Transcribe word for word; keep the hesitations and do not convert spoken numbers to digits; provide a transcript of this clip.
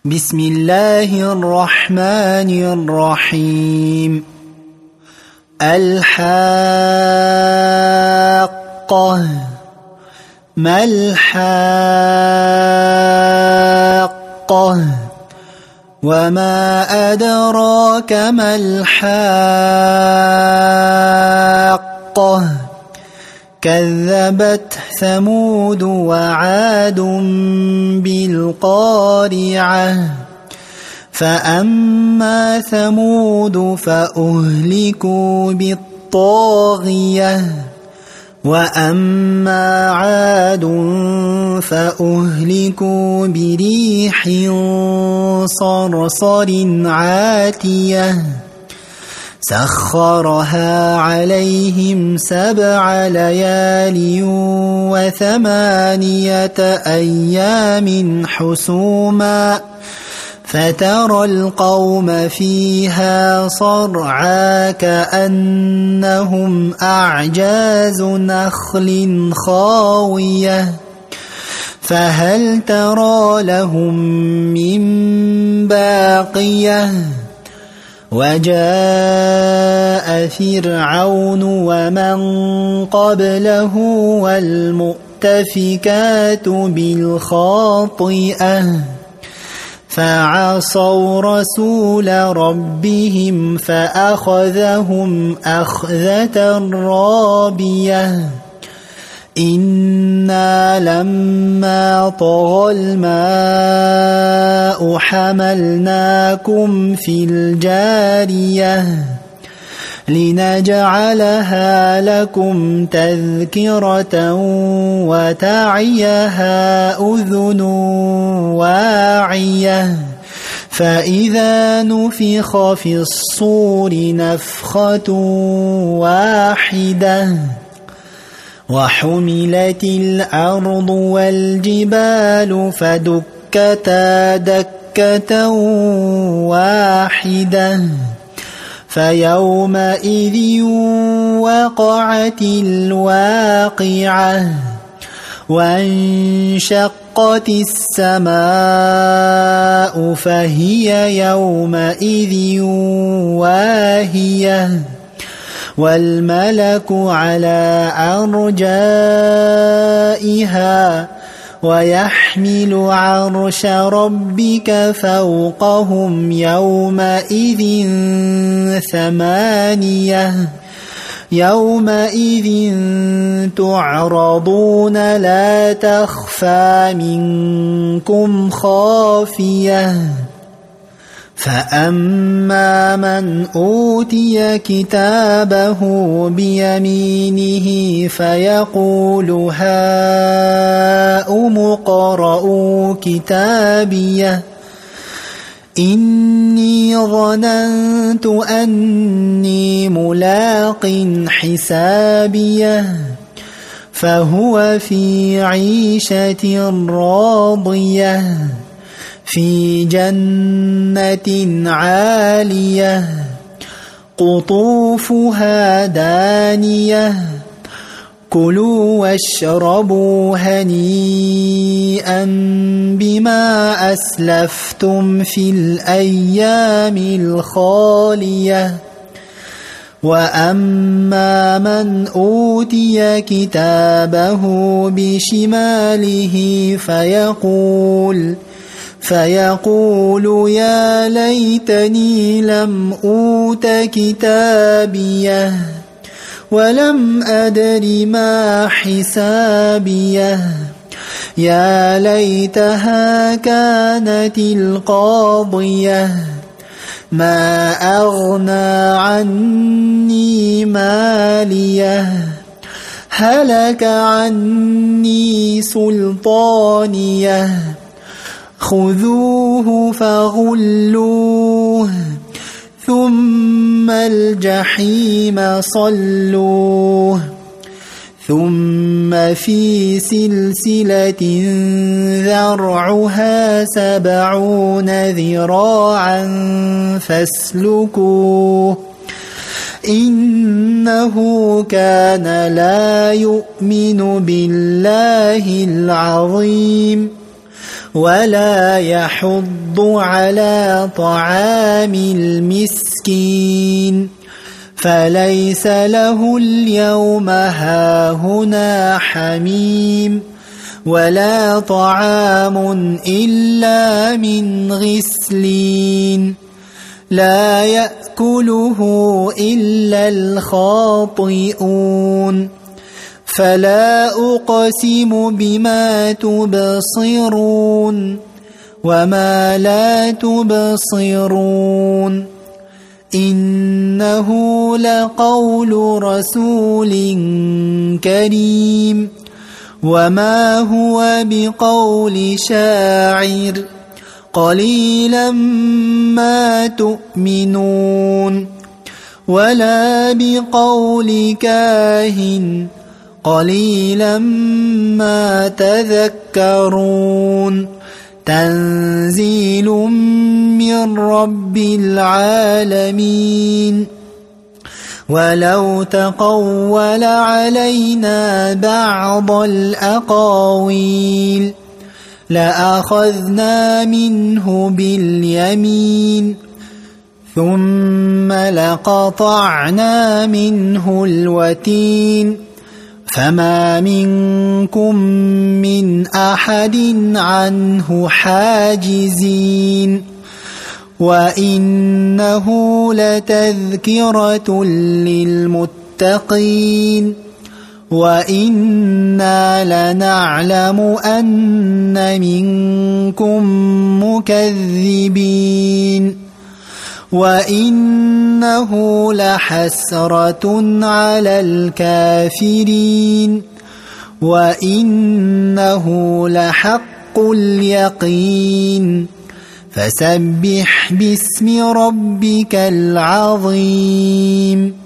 بسم الله الرحمن الرحيم. الحاقة. ما الحاقة؟ وما أدراك ما الحاقة؟ كذبت ثمود وعاد بالقارعة. فأما ثمود فأهلكوا بالطاغية، وأما عاد فأهلكوا بريح صرصر عاتية سخرها عليهم سبع ليال وثمانية أيام حسوما، فترى القوم فيها صرعى كأنهم أعجاز نخل خاوية، فهل ترى لهم من باقية؟ وجاء فرعون ومن قبله والمؤتفكات بالخاطئة، فعصوا رسول ربهم فأخذهم أخذة رابية. إنا لما طغى الماء حملناكم في الجارية لنجعلها لكم تذكرة وتعيها أذن واعية، فإذا نفخ في الصور نفخة واحدة وحملت الأرض والجبال فدكتا دكة واحدة، فيومئذ وقعت الواقعة، وانشقت السماء فهي يومئذ واهية، والملك على أرجائها ويحمل عرش ربك فوقهم يومئذ ثمانية. يومئذ تعرضون لا تخفى منكم خافية. فأما من أوتي كتابه بيمينه فيقول هاؤم اقرءوا كتابيه إني ظننت أني ملاق حسابيه، فهو في عيشة راضية في جنة عالية قطوفها دانية. كلوا واشربوا هنيئا بما أسلفتم في الأيام الخالية. وأما من أوتي كتابه بشماله فيقول فيقول يا ليتني لم أوت كتابيه ولم أدر ما حسابيه، يا ليتها كانت القاضية ما أغنى عني ماليه، هلك عني سلطانيه، خذوه فغلوه ثم الجحيم صلوه، ثم في سلسلة ذرعها سبعون ذراعا فاسلكوه، إنه كان لا يؤمن بالله العظيم ولا يحض على طعام المسكين فليس له اليوم هاهنا حميم ولا طعام إلا من غسلين لا يأكله إلا الخاطئون فلا أقسم بما تبصرون وما لا تبصرون إنه لقول رسول كريم وما هو بقول شاعر قليلا ما تؤمنون ولا بقول كاهن قليلا ما تذكرون تنزيل من رب العالمين ولو تقول علينا بعض الأقاويل لأخذنا منه باليمين ثم لقطعنا منه الوتين فما منكم من أحد عنه حاجزين وإنه لتذكرة للمتقين وإنا لنعلم أن منكم مكذبين وإنه لحسرة على الكافرين وإنه لحق اليقين فسبح باسم ربك العظيم